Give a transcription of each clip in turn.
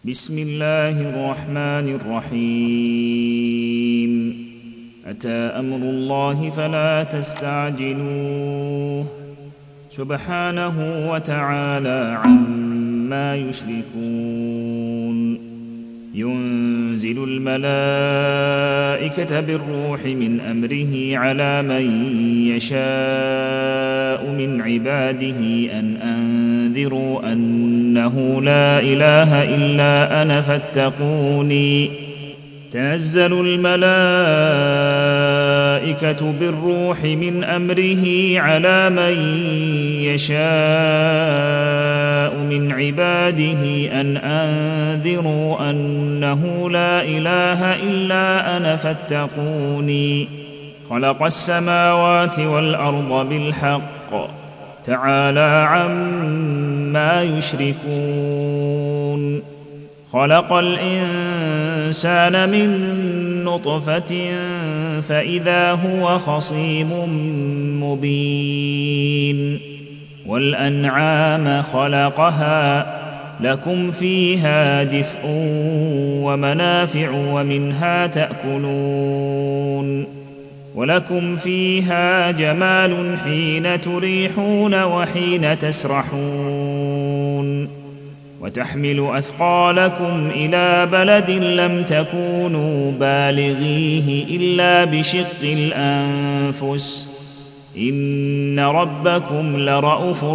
بسم الله الرحمن الرحيم أتى أمر الله فلا تستعجلوه سبحانه وتعالى عما يشركون ينزل الملائكة بالروح من أمره على من يشاء من عباده أن أنذروا أنه لا إله إلا أنا فاتقوني تنزل الملائكة بالروح من أمره على من يشاء من عباده أن أنذروا أنه لا إله إلا أنا فاتقوني خلق السماوات والأرض بالحق تعالى عما يشركون خلق الإنسان من نطفة فإذا هو خصيم مبين والأنعام خلقها لكم فيها دفء ومنافع ومنها تأكلون ولكم فيها جمال حين تريحون وحين تسرحون وتحمل أثقالكم إلى بلد لم تكونوا بالغيه إلا بشق الأنفس إن ربكم لرءوف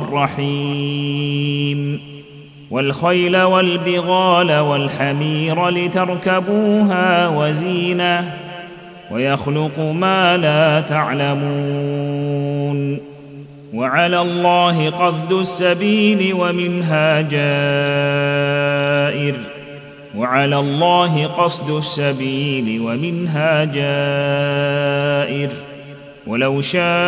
رحيم والخيل والبغال والحمير لتركبوها وزينة ويخلق ما لا تعلمون وعلى الله قصد السبيل ومنها جائر وعلى الله قصد السبيل ومنها جائر ولو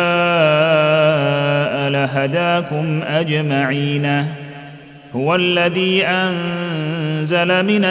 شاء لهداكم أجمعين هو الذي أنزل من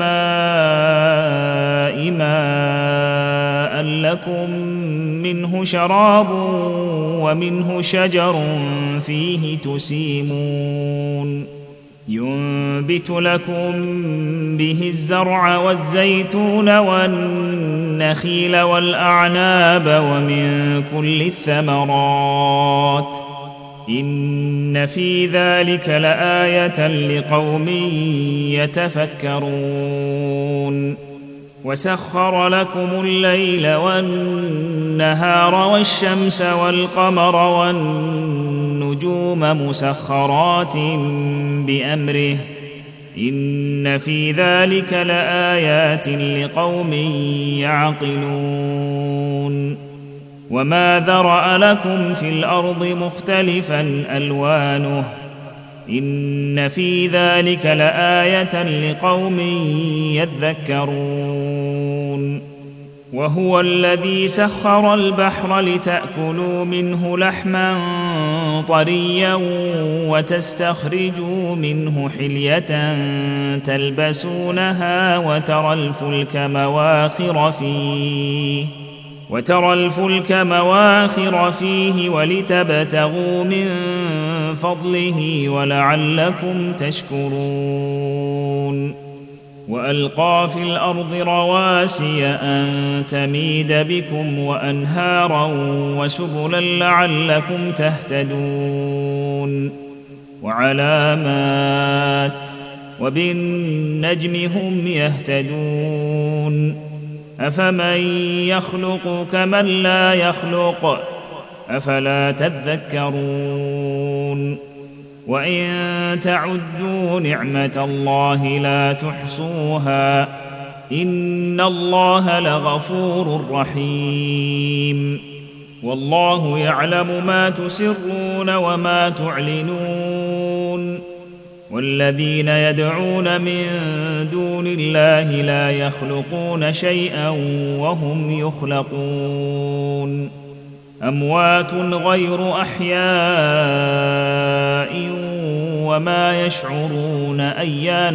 السماء ماء لكم منه شراب ومنه شجر فيه تسيمون ينبت لكم به الزرع والزيتون والنخيل والأعناب ومن كل الثمرات إن في ذلك لآية لقوم يتفكرون وسخر لكم الليل والنهار والشمس والقمر والنجوم مسخرات بأمره إن في ذلك لآيات لقوم يعقلون وما ذرأ لكم في الأرض مختلفا ألوانه إن في ذلك لآية لقوم يذكرون وهو الذي سخر البحر لتأكلوا منه لحما طريا وتستخرجوا منه حلية تلبسونها وترى الفلك مواخر فيه ولتبتغوا من فضله ولعلكم تشكرون وألقى في الأرض رواسي أن تميد بكم وأنهارا وسبلا لعلكم تهتدون وعلامات وبالنجم هم يهتدون أفمن يخلق كمن لا يخلق أفلا تذكرون وإن تعدوا نعمة الله لا تحصوها إن الله لغفور رحيم والله يعلم ما تسرون وما تعلنون والذين يدعون من دون الله لا يخلقون شيئا وهم يخلقون أموات غير أحياء وما يشعرون أيان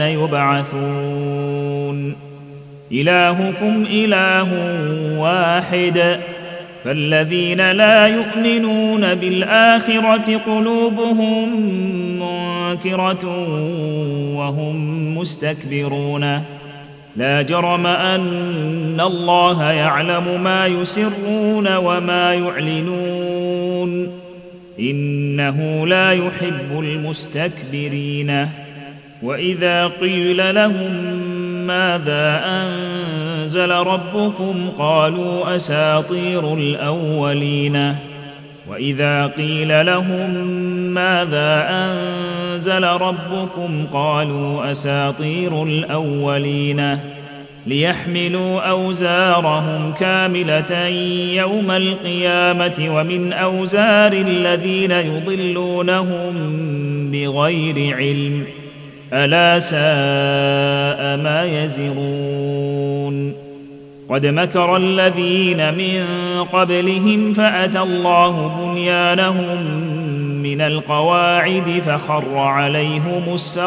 يبعثون إلهكم إله واحد فالذين لا يؤمنون بالآخرة قلوبهم منكرة وهم مستكبرون لا جرم أن الله يعلم ما يسرون وما يعلنون إنه لا يحب المستكبرين وإذا قيل لهم ماذا أنزل ربكم قالوا أساطير الأولين وإذا قيل لهم ماذا أنزل ربكم قالوا أساطير الأولين ليحملوا أوزارهم كاملة يوم القيامة ومن أوزار الذين يضلونهم بغير علم ألا ساء ما يزرون قد مكر الذين من قبلهم فأتى الله بنيانهم من القواعد فخر عليهم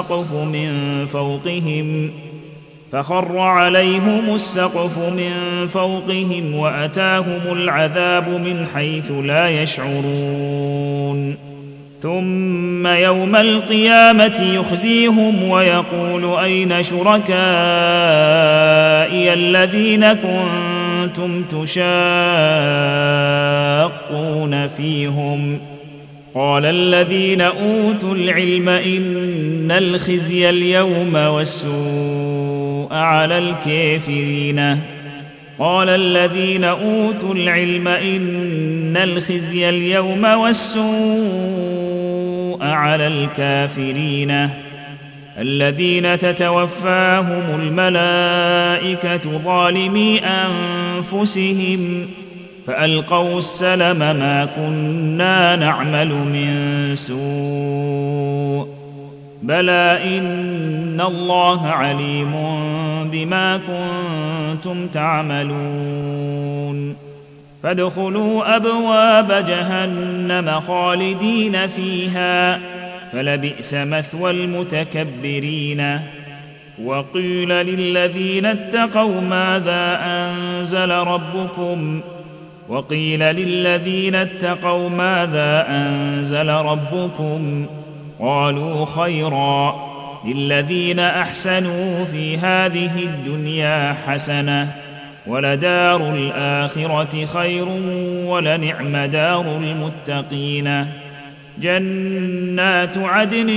السقف من فوقهم وأتاهم العذاب من حيث لا يشعرون ثم يوم القيامة يخزيهم ويقول أين شركائي الذين كنتم تشاقون فيهم قال الذين أوتوا العلم إن الخزي اليوم والسوء على الكافرين قال الذين أوتوا العلم إن الخزي اليوم والسوء على الكافرين الذين تتوفاهم الملائكة ظالمي أنفسهم فألقوا السلم ما كنا نعمل من سوء بلى إن الله عليم بما كنتم تعملون فادخلوا أبواب جهنم خالدين فيها فلبئس مثوى المتكبرين وقيل للذين اتقوا ماذا أنزل ربكم قالوا خيرا للذين أحسنوا في هذه الدنيا حسنة ولدار الآخرة خير ولنعم دار المتقين جنات عدن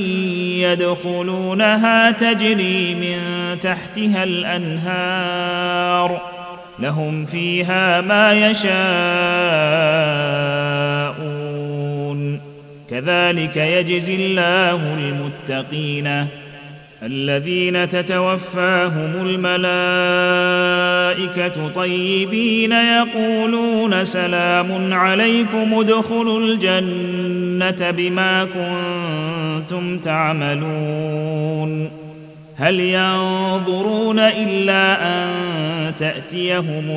يدخلونها تجري من تحتها الأنهار لهم فيها ما يشاءون كذلك يجزي الله المتقين الذين تتوفاهم الملائكة طيبين يقولون سلام عليكم ادخلوا الجنة بما كنتم تعملون هل ينظرون إلا أن تأتيهم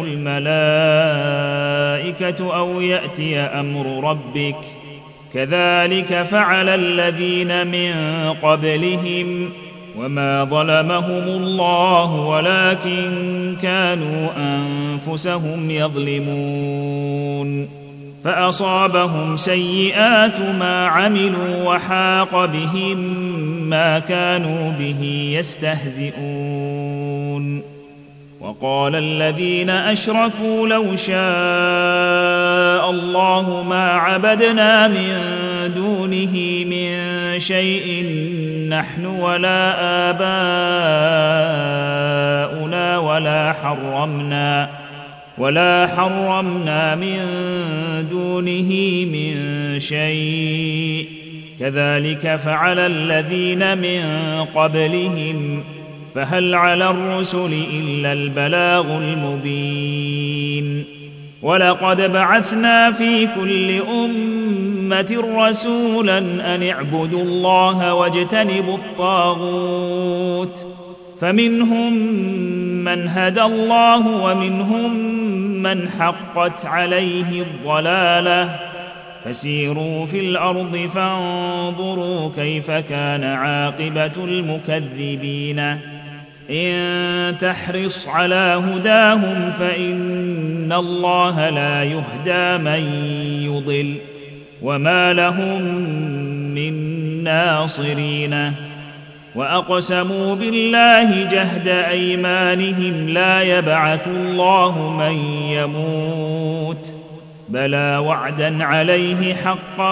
الملائكة أو يأتي أمر ربك كذلك فعل الذين من قبلهم وما ظلمهم الله ولكن كانوا أنفسهم يظلمون فأصابهم سيئات ما عملوا وحاق بهم ما كانوا به يستهزئون وقال الذين أشركوا لو شاء الله ما عبدنا من دونه من شيء نحن ولا آباؤنا ولا حرمنا من دونه من شيء كذلك فعل الذين من قبلهم فهل على الرسل إلا البلاغ المبين ولقد بعثنا في كل أمة رسولا أن اعبدوا الله واجتنبوا الطاغوت فمنهم من هدى الله ومنهم من حقت عليه الضلالة فسيروا في الأرض فانظروا كيف كان عاقبة المكذبين إن تحرص على هداهم فإن الله لا يهدى من يضل وما لهم من ناصرين. وأقسموا بالله جهد أيمانهم لا يبعث الله من يموت بلى وعدا عليه حقا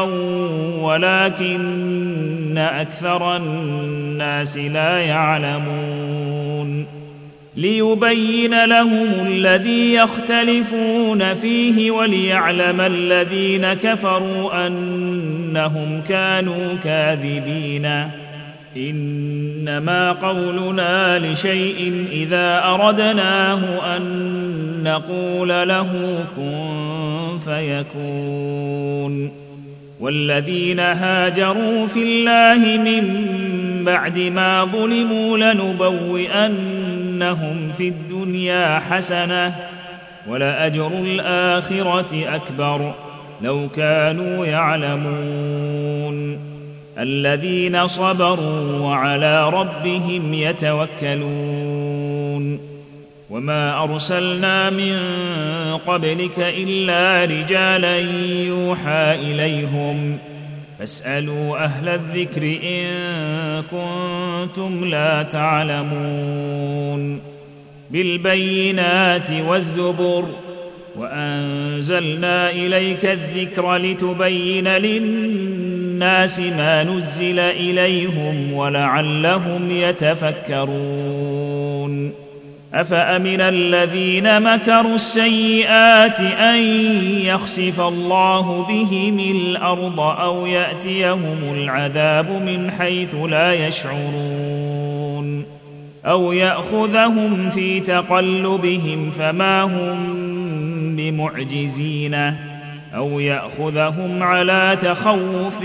ولكن أكثر الناس لا يعلمون. ليبين لهم الذي يختلفون فيه وليعلم الذين كفروا أنهم كانوا كاذبين. إنما قولنا لشيء إذا أردناه أن نقول له كن فيكون. والذين هاجروا في الله من بعد ما ظلموا لنبوئنهم في الدنيا حسنة ولأجر الآخرة أكبر لو كانوا يعلمون. الذين صبروا وعلى ربهم يتوكلون. وما أرسلنا من قبلك إلا رجالا يوحى إليهم فاسألوا أهل الذكر إن كنتم لا تعلمون. بالبينات والزبر وأنزلنا إليك الذكر لتبين للناس ما نزل إليهم ولعلهم يتفكرون. أفأمن الذين مكروا السيئات أن يخسف الله بهم الأرض أو يأتيهم العذاب من حيث لا يشعرون أو يأخذهم في تقلبهم فما هم بمعجزين أو يأخذهم على تخوف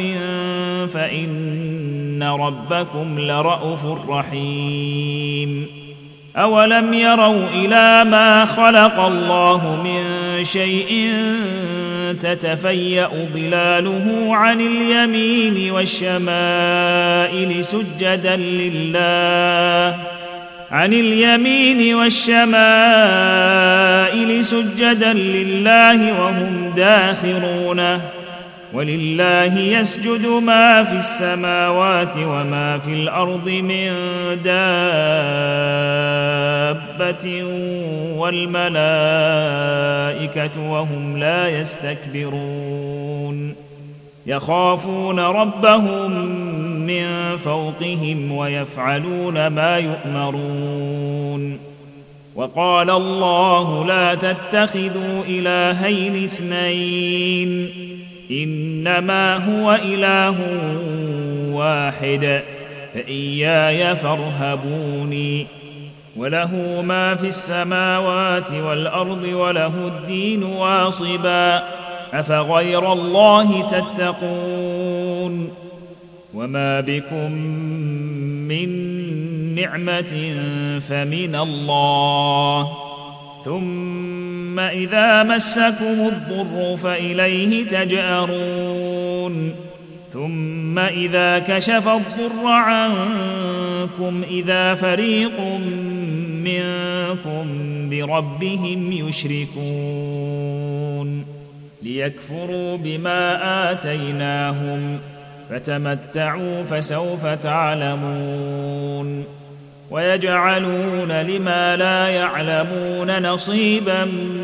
فإن ربكم لرءوف رحيم. أولم يروا إلى ما خلق الله من شيء تتفيأ ظلاله عن اليمين والشمائل سجدا لله وهم داخرون. ولله يسجد ما في السماوات وما في الأرض من دابة والملائكة وهم لا يستكبرون. يخافون ربهم من فوقهم ويفعلون ما يؤمرون. وقال الله لا تتخذوا إلهين اثنين إنما هو إله واحد فإياي فارهبوني. وله ما في السماوات والأرض وله الدين واصبا أفغير الله تتقون. وما بكم من نعمة فمن الله ثم إذا مسكم الضر فإليه تجأرون. ثم إذا كشف الضر عنكم إذا فريق منكم بربهم يشركون. ليكفروا بما آتيناهم فتمتعوا فسوف تعلمون. ويجعلون لما لا يعلمون نصيبا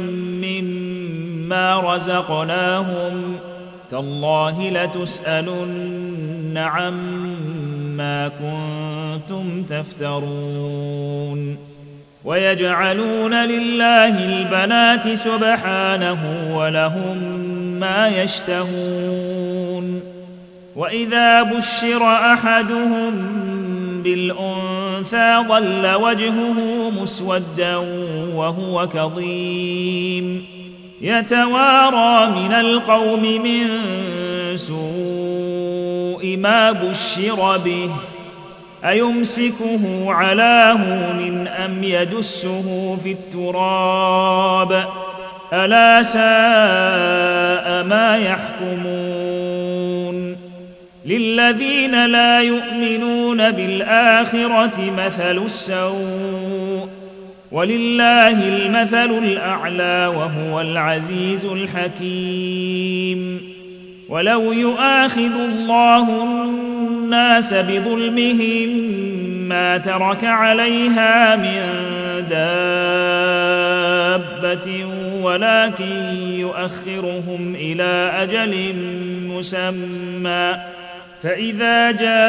مما رزقناهم تالله لتسألن عما كنتم تفترون. ويجعلون لله البنات سبحانه ولهم ما يشتهون. وإذا بشر أحدهم بالأنثى ظل وجهه مسودا وهو كظيم يتوارى من القوم من سوء ما بشر به أيمسكه على هون أم يدسه في التراب ألا ساء ما يحكمون. للذين لا يؤمنون بالآخرة مثل السوء ولله المثل الأعلى وهو العزيز الحكيم. ولو يؤاخذ الله الناس بظلمهم ما ترك عليها من دابة ولكن يؤخرهم إلى أجل مسمى فإذا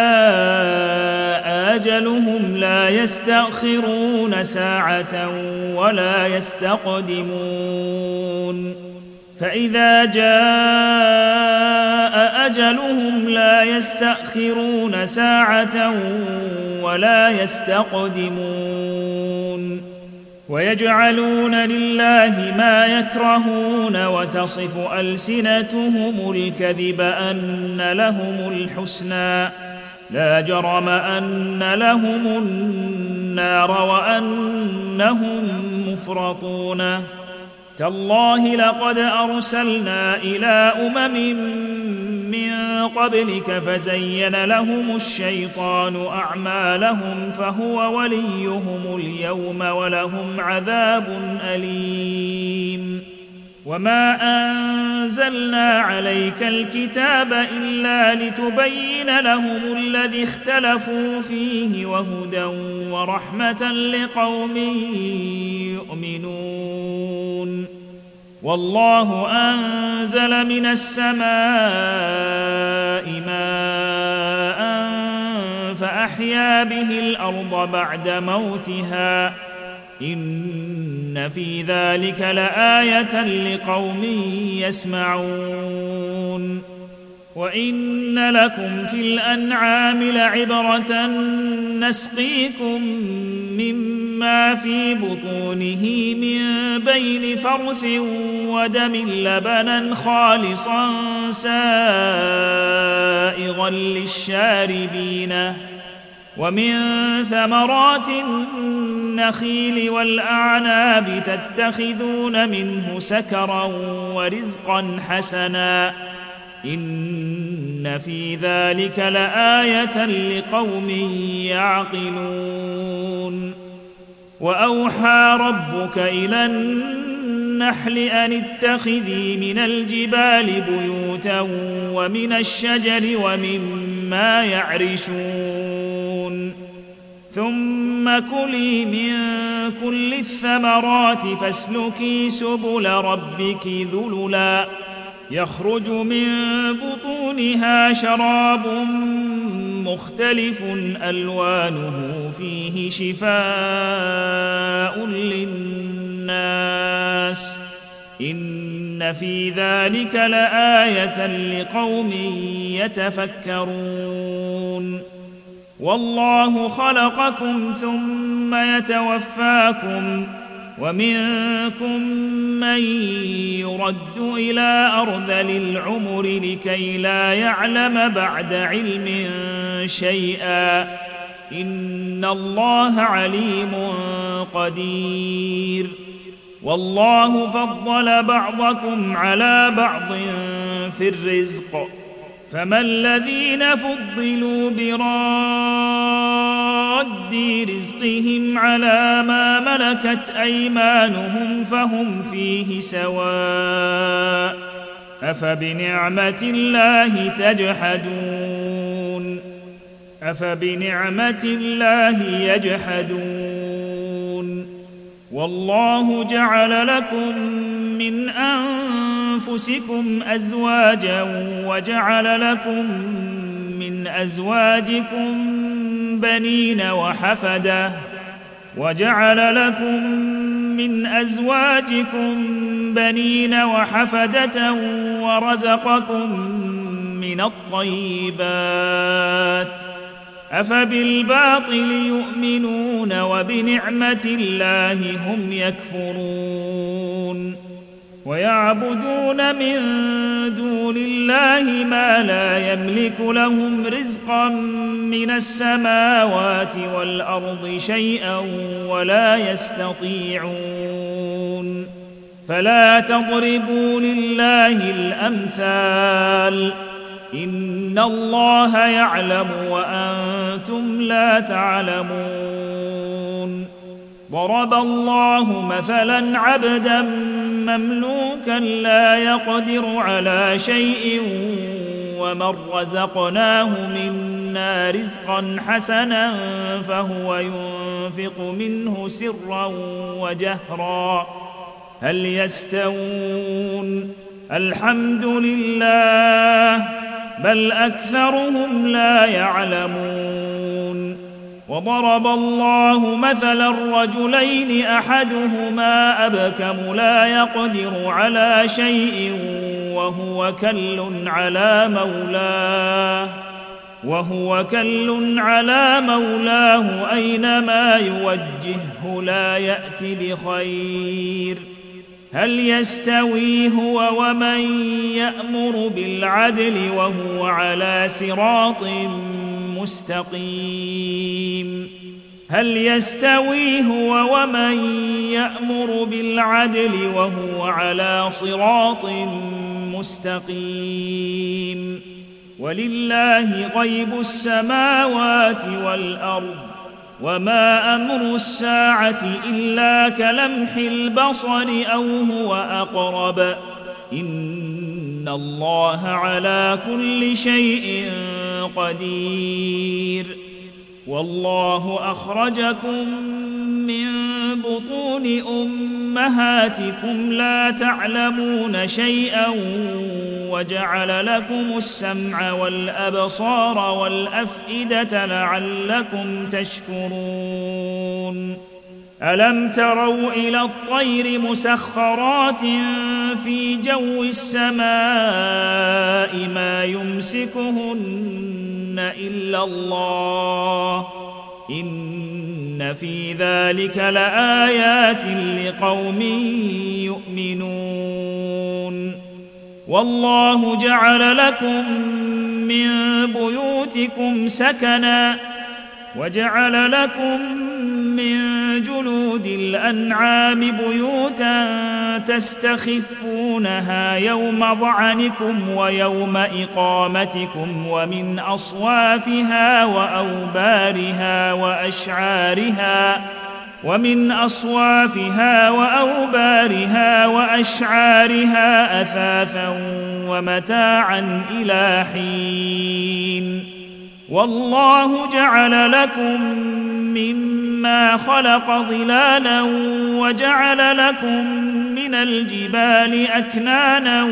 جاء أجلهم لا يستأخرون ساعة ولا يستقدمون. فإذا جاء أجلهم لا يستأخرون ساعة ولا يستقدمون. ويجعلون لله ما يكرهون وتصف ألسنتهم الكذب أن لهم الحسنى لا جرم أن لهم النار وأنهم مفرطون. تالله لقد أرسلنا إلى من قبلك فزين لهم الشيطان أعمالهم فهو وليهم اليوم ولهم عذاب أليم. وما أنزلنا عليك الكتاب إلا لتبين لهم الذي اختلفوا فيه وهدى ورحمة لقوم يؤمنون. والله أنزل من السماء ماء فأحيا به الأرض بعد موتها إن في ذلك لآية لقوم يسمعون. وإن لكم في الأنعام لعبرة نسقيكم مما في بطونه من بين فرث ودم لبنا خالصا سائغا للشاربين ومن ثمرات النخيل والأعناب تتخذون منه سكرا ورزقا حسنا إن في ذلك لآية لقوم يعقلون. وأوحى ربك إلى النحل أن اتخذي من الجبال بيوتا ومن الشجر ومما يعرشون ثم كلي من كل الثمرات فاسلكي سبل ربك ذللا يخرج من بطونها شراب مختلف ألوانه فيه شفاء للناس إن في ذلك لآية لقوم يتفكرون. والله خلقكم ثم يتوفاكم ومنكم من يرد إلى أرذل العمر لكي لا يعلم بعد علم شيئا إن الله عليم قدير. والله فضل بعضكم على بعض في الرزق فما الذين فضلوا براد رزقهم على ما ملكت أيمانهم فهم فيه سواء أفبنعمة الله تجحدون أفبنعمة الله يجحدون. والله جعل لكم من أنفسكم أزواجا وجعل لكم من أزواجكم بنين وحفدة ورزقكم من الطيبات أفبالباطل يؤمنون وبنعمة الله هم يكفرون. ويعبدون من دون الله ما لا يملك لهم رزقا من السماوات والأرض شيئا ولا يستطيعون. فلا تضربوا لله الأمثال إن الله يعلم وأنتم لا تعلمون. ضرب الله مثلا عبدا مملوكا لا يقدر على شيء ومن رزقناه منا رزقا حسنا فهو ينفق منه سرا وجهرا هل يستوون؟ الحمد لله بل أكثرهم لا يعلمون. وضرب الله مثلا رجلين أحدهما أبكم لا يقدر على شيء وهو كل على مولاه أينما يوجهه لا يأت بخير. هل يستوي هو ومن يأمر بالعدل وهو على صراط مستقيم؟ هل يستوي هو ومن يأمر بالعدل وهو على صراط مستقيم؟ ولله غيب السماوات والأرض وما أمر الساعة إلا كلمح البصر أو هو أقرب إن الله على كل شيء قدير. والله أخرجكم من بطون أمهاتكم لا تعلمون شيئا وجعل لكم السمع والأبصار والأفئدة لعلكم تشكرون. ألم تروا إلى الطير مسخرات في جو السماء ما يمسكهن إلا الله إن في ذلك لآيات لقوم يؤمنون. والله جعل لكم من بيوتكم سكنا وجعل لكم من جلود الأنعام بيوتا تستخفونها يوم ضعنكم ويوم إقامتكم ومن أصوافها وأوبارها وأشعارها أثاثا ومتاعا إلى حين. والله جعل لكم مما خلق ظلالا وجعل لكم من الجبال أكنانا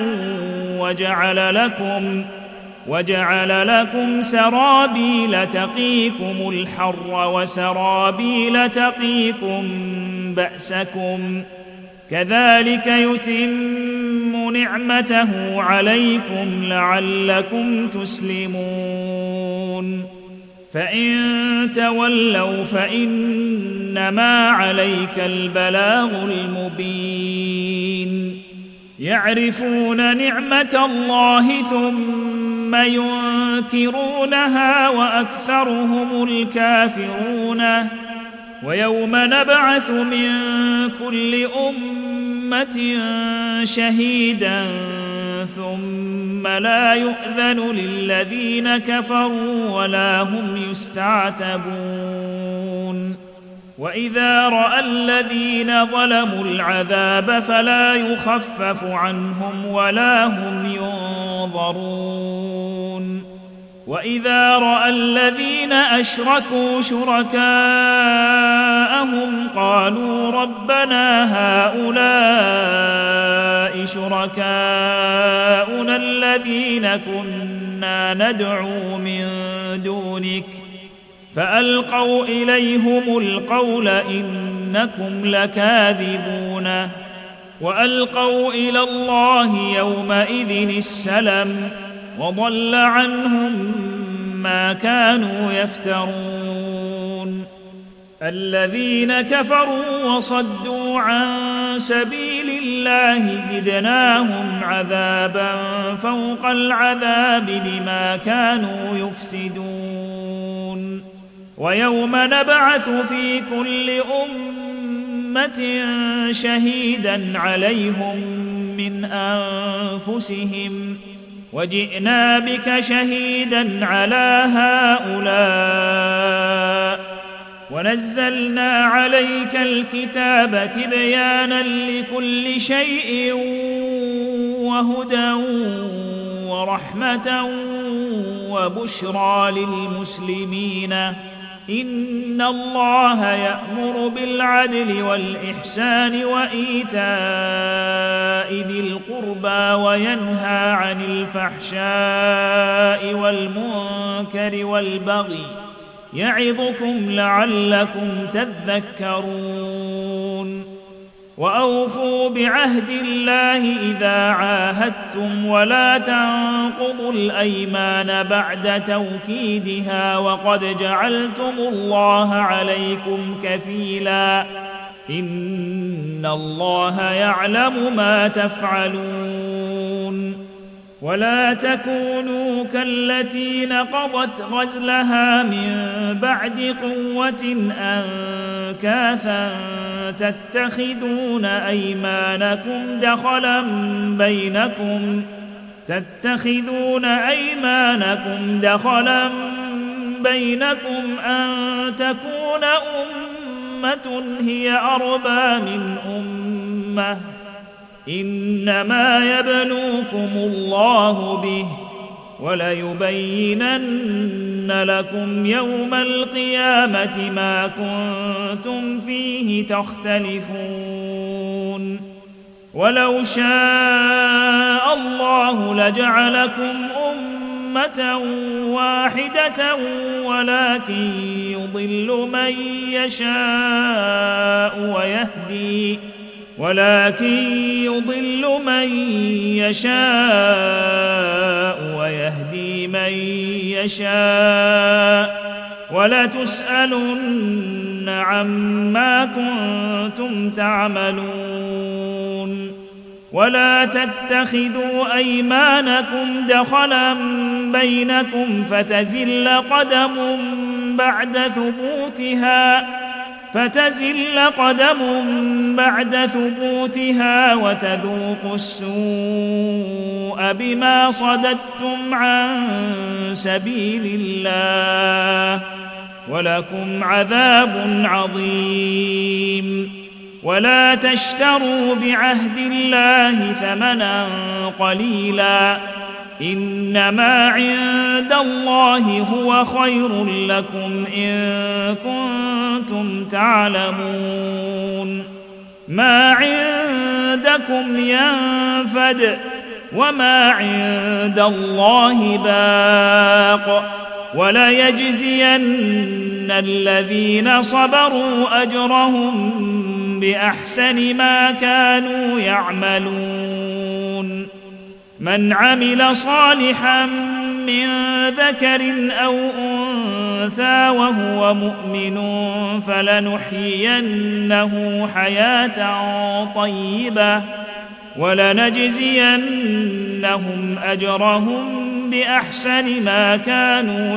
وجعل لكم سرابيل تقيكم الحر وسرابيل تقيكم بأسكم كذلك يتم نعمته عليكم لعلكم تسلمون. فإن تولوا فإنما عليك البلاغ المبين. يعرفون نعمة الله ثم ينكرونها وأكثرهم الكافرون. ويوم نبعث من كل أمة شهيدا ثم لا يؤذن للذين كفروا ولا هم يستعتبون. وإذا رأى الذين ظلموا العذاب فلا يخفف عنهم ولا هم ينظرون. وإذا رأى الذين أشركوا شركاءهم قالوا ربنا هؤلاء شركاؤنا الذين كنا ندعو من دونك فألقوا إليهم القول إنكم لكاذبون. وألقوا إلى الله يومئذ السلم وضل عنهم ما كانوا يفترون. الذين كفروا وصدوا عن سبيل الله زدناهم عذابا فوق العذاب بما كانوا يفسدون. ويوم نبعث في كل أمة شهيدا عليهم من أنفسهم وجئنا بك شهيدا على هؤلاء ونزلنا عليك الكتاب تبيانا لكل شيء وهدى ورحمة وبشرى للمسلمين إن الله يأمر بالعدل والإحسان وإيتاء ذي القربى وينهى عن الفحشاء والمنكر والبغي يعظكم لعلكم تذكرون وأوفوا بعهد الله إذا عاهدتم ولا تنقضوا الأيمان بعد توكيدها وقد جعلتم الله عليكم كفيلا إن الله يعلم ما تفعلون ولا تكونوا كالتي نقضت غزلها من بعد قوة أنكاثا تتخذون أيمانكم دخلا بينكم أن تكون أمة هي أربى من أمة إنما يبلوكم الله به وليبينن لكم يوم القيامة ما كنتم فيه تختلفون ولو شاء الله لجعلكم أمة واحدة ولكن يضل من يشاء ويهدي من يشاء ولتسألن عما كنتم تعملون ولا تتخذوا أيمانكم دخلا بينكم فتزل قدم بعد ثبوتها وتذوقوا السوء بما صددتم عن سبيل الله ولكم عذاب عظيم ولا تشتروا بعهد الله ثمنا قليلا إنما عند الله هو خير لكم إن كنتم تعلمون ما عندكم ينفد وما عند الله باق وليجزين الذين صبروا أجرهم بأحسن ما كانوا يعملون من عمل صالحا من ذكر أو أنثى وهو مؤمن فلنحيينه حياة طيبة ولنجزينهم أجرهم بأحسن ما كانوا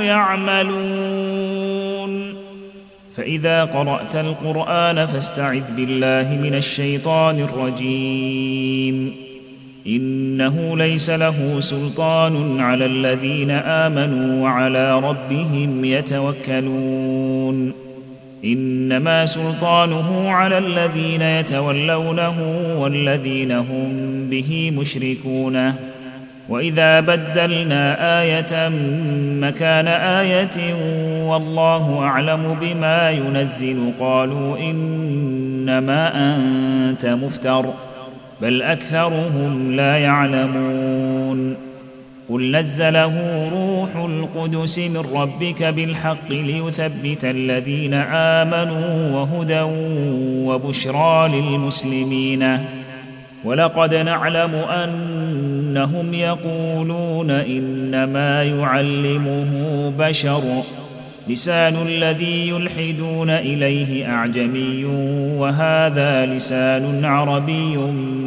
يعملون فإذا قرأت القرآن فاستعذ بالله من الشيطان الرجيم إنه ليس له سلطان على الذين آمنوا وعلى ربهم يتوكلون إنما سلطانه على الذين يتولونه والذين هم به مشركون وإذا بدلنا آية مكان آية والله أعلم بما ينزل قالوا إنما أنت مفتر بل أكثرهم لا يعلمون قل نزله روح القدس من ربك بالحق ليثبت الذين آمنوا وهدى وبشرى للمسلمين ولقد نعلم أنهم يقولون إنما يعلمه بشر لسان الذي يلحدون إليه أعجمي وهذا لسان عربي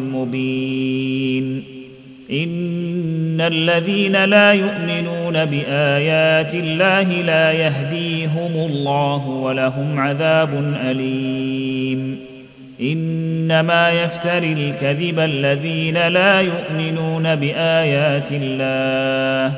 مبين إن الذين لا يؤمنون بآيات الله لا يهديهم الله ولهم عذاب أليم إنما يفتري الكذب الذين لا يؤمنون بآيات الله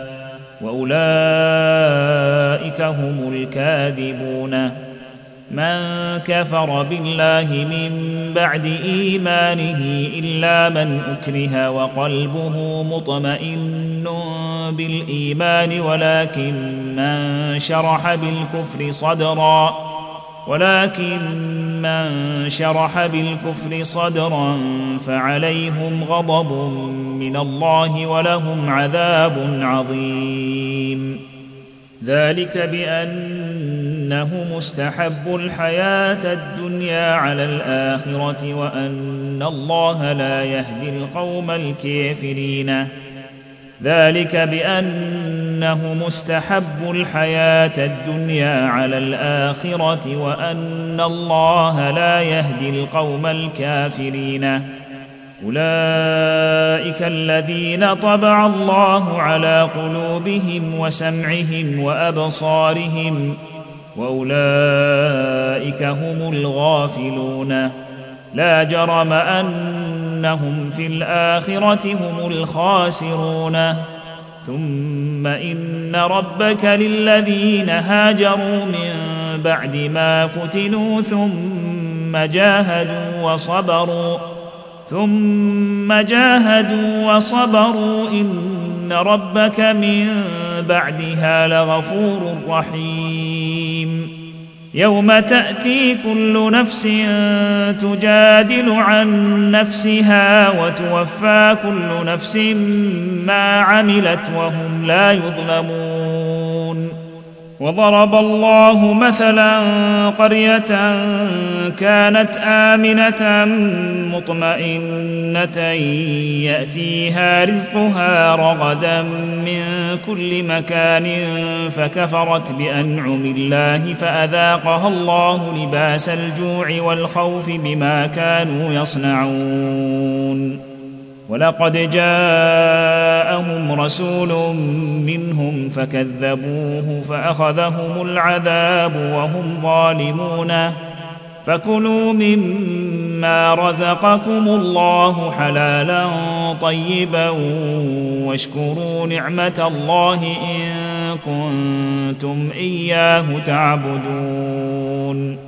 وأولئك هم الكاذبون. من كفر بالله من بعد إيمانه إلا من أكره وقلبه مطمئن بالإيمان ولكن من شرح بالكفر صدرا فعليهم غضب من الله ولهم عذاب عظيم. ذلك بأنهم استحبوا الحياة الدنيا على الآخرة وأن الله لا يهدي القوم الكافرين. ذلك بأنهم استحبوا الحياة الدنيا على الآخرة وأن الله لا يهدي القوم الكافرين. أولئك الذين طبع الله على قلوبهم وسمعهم وأبصارهم وأولئك هم الغافلون. لا جرم أنهم في الآخرة هم الخاسرون. ثم إن ربك للذين هاجروا من بعد ما فتنوا ثم جاهدوا وصبروا إن ربك من بعدها لغفور رحيم. يوم تأتي كل نفس تجادل عن نفسها وتوفى كل نفس ما عملت وهم لا يظلمون. وضرب الله مثلا قرية كانت آمنة مطمئنة يأتيها رزقها رغدا من كل مكان فكفرت بأنعم الله فأذاقها الله لباس الجوع والخوف بما كانوا يصنعون. ولقد جاءهم رسول منهم فكذبوه فأخذهم العذاب وهم ظالمون. فكلوا مما رزقكم الله حلالا طيبا واشكروا نعمة الله إن كنتم إياه تعبدون.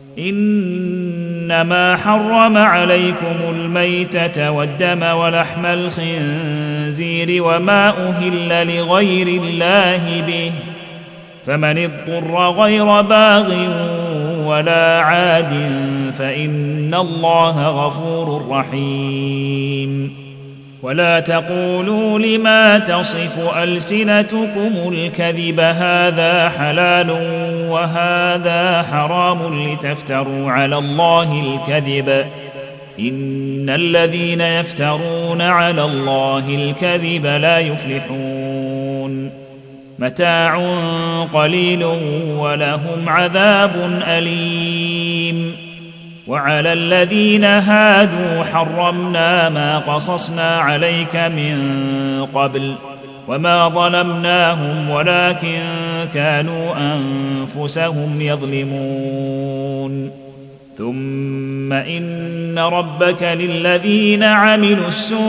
إنما حرم عليكم الميتة والدم ولحم الخنزير وما أهل لغير الله به فمن اضطر غير باغ ولا عاد فإن الله غفور رحيم. ولا تقولوا لما تصف ألسنتكم الكذب هذا حلال وهذا حرام لتفتروا على الله الكذب إن الذين يفترون على الله الكذب لا يفلحون. متاع قليل ولهم عذاب أليم. وعلى الذين هادوا حرمنا ما قصصنا عليك من قبل وما ظلمناهم ولكن كانوا أنفسهم يظلمون. ثم إن ربك للذين عملوا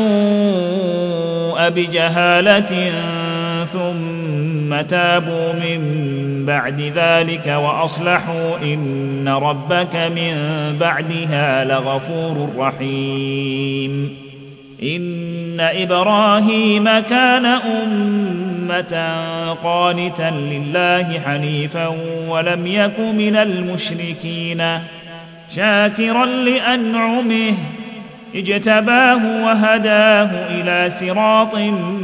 السوء بجهالة ثم تابوا من بعد ذلك وأصلحوا إن ربك من بعدها لغفور رحيم. إن إبراهيم كان أمة قانتا لله حنيفا ولم يك من المشركين شاكرا لأنعمه اجتباه وهداه إلى صراط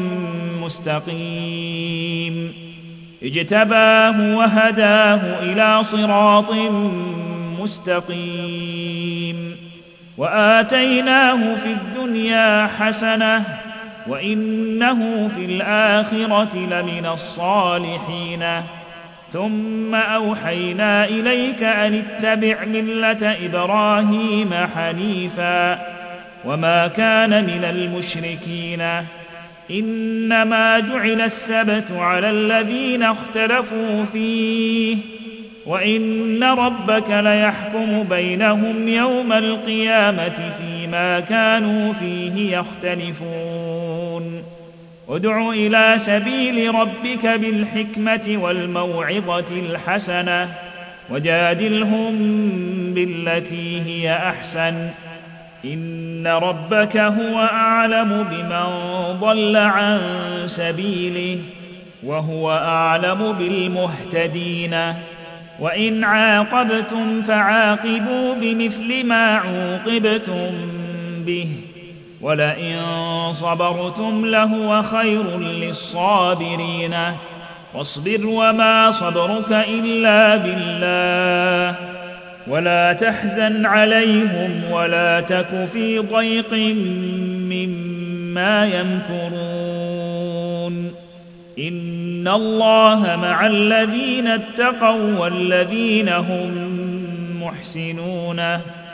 مستقيم وآتيناه في الدنيا حسنة وإنه في الآخرة لمن الصالحين. ثم أوحينا إليك أن اتبع ملة إبراهيم حنيفا وما كان من المشركين. إنما جعل السبت على الذين اختلفوا فيه وان ربك ليحكم بينهم يوم القيامه فيما كانوا فيه يختلفون ادع الى سبيل ربك بالحكمه والموعظه الحسنه وجادلهم بالتي هي احسن ان ربك هو اعلم بمن ضل عن سبيله وهو اعلم بالمهتدين وان عاقبتم فعاقبوا بمثل ما عوقبتم به ولئن صبرتم لهو خير للصابرين واصبر وما صبرك الا بالله ولا تحزن عليهم ولا تك في ضيق مما يمكرون ان الله مع الذين اتقوا والذين هم محسنون